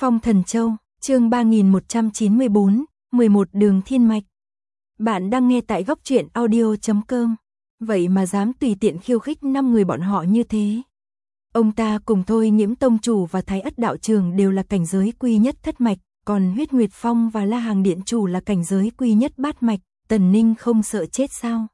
Phong Thần Châu, chương 3194, 11 đường thiên mạch. Bạn đang nghe tại góc truyện audio.com. Vậy mà dám tùy tiện khiêu khích 5 người bọn họ như thế. Ông ta cùng Thôi Nhiễm tông chủ và Thái Ất đạo trường đều là cảnh giới quy nhất thất mạch, còn Huyết Nguyệt Phong và La Hàng điện chủ là cảnh giới quy nhất bát mạch. Tần Ninh không sợ chết sao?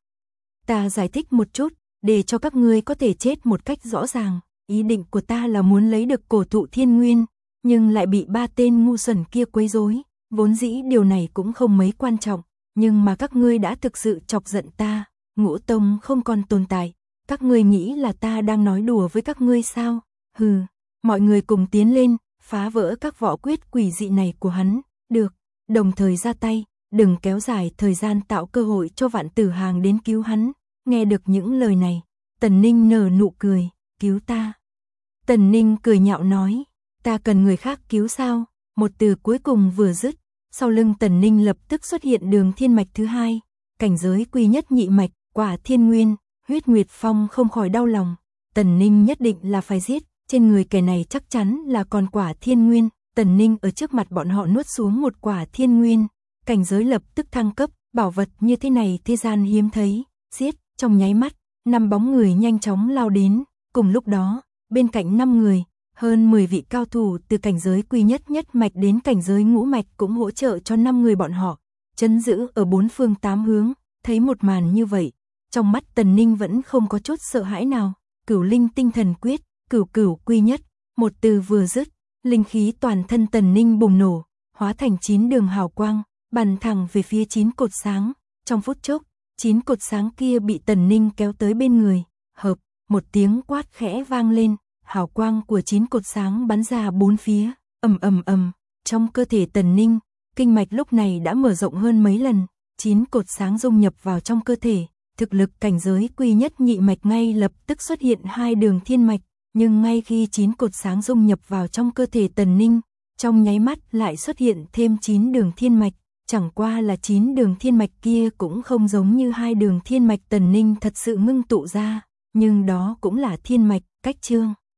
Ta giải thích một chút, để cho các ngươi có thể chết một cách rõ ràng. Ý định của ta là muốn lấy được cổ thụ thiên nguyên, nhưng lại bị 3 tên ngu xuẩn kia quấy rối. Vốn dĩ điều này cũng không mấy quan trọng, nhưng mà các ngươi đã thực sự chọc giận ta. Ngũ tông không còn tồn tại. Các ngươi nghĩ là ta đang nói đùa với các ngươi sao? Hừ, mọi người cùng tiến lên, phá vỡ các võ quyết quỷ dị này của hắn. Được, đồng thời ra tay, đừng kéo dài thời gian, tạo cơ hội cho Vạn Tử Hàng đến cứu hắn. Nghe được những lời này, Tần Ninh nở nụ cười, cứu ta. Tần Ninh cười nhạo nói, ta cần người khác cứu sao? Một từ cuối cùng vừa dứt, sau lưng Tần Ninh lập tức xuất hiện đường thiên mạch thứ hai, cảnh giới quy nhất nhị mạch, quả thiên nguyên. Huyết Nguyệt Phong không khỏi đau lòng, Tần Ninh nhất định là phải giết, trên người kẻ này chắc chắn là còn quả thiên nguyên. Tần Ninh ở trước mặt bọn họ nuốt xuống một quả thiên nguyên, cảnh giới lập tức thăng cấp, bảo vật như thế này thế gian hiếm thấy. Giết, trong nháy mắt, 5 bóng người nhanh chóng lao đến, cùng lúc đó, bên cạnh 5 người, hơn 10 vị cao thủ từ cảnh giới quy nhất nhất mạch đến cảnh giới ngũ mạch cũng hỗ trợ cho 5 người bọn họ, trấn giữ ở 4 phương 8 hướng. Thấy một màn như vậy, trong mắt Tần Ninh vẫn không có chút sợ hãi nào. Cửu linh tinh thần quyết, cửu cửu quy nhất, một từ vừa dứt, linh khí toàn thân Tần Ninh bùng nổ, hóa thành 9 đường hào quang, bắn thẳng về phía 9 cột sáng. Trong phút chốc, 9 cột sáng kia bị Tần Ninh kéo tới bên người. Hợp, một tiếng quát khẽ vang lên, hào quang của 9 cột sáng bắn ra bốn phía, ầm ầm ầm. Trong cơ thể Tần Ninh, kinh mạch lúc này đã mở rộng hơn mấy lần, 9 cột sáng dung nhập vào trong cơ thể. Thực lực cảnh giới quy nhất nhị mạch ngay lập tức xuất hiện 2 đường thiên mạch, nhưng ngay khi 9 cột sáng dung nhập vào trong cơ thể Tần Ninh, trong nháy mắt lại xuất hiện thêm 9 đường thiên mạch. Chẳng qua là 9 đường thiên mạch kia cũng không giống như 2 đường thiên mạch Tần Ninh thật sự ngưng tụ ra, nhưng đó cũng là thiên mạch. Cách chương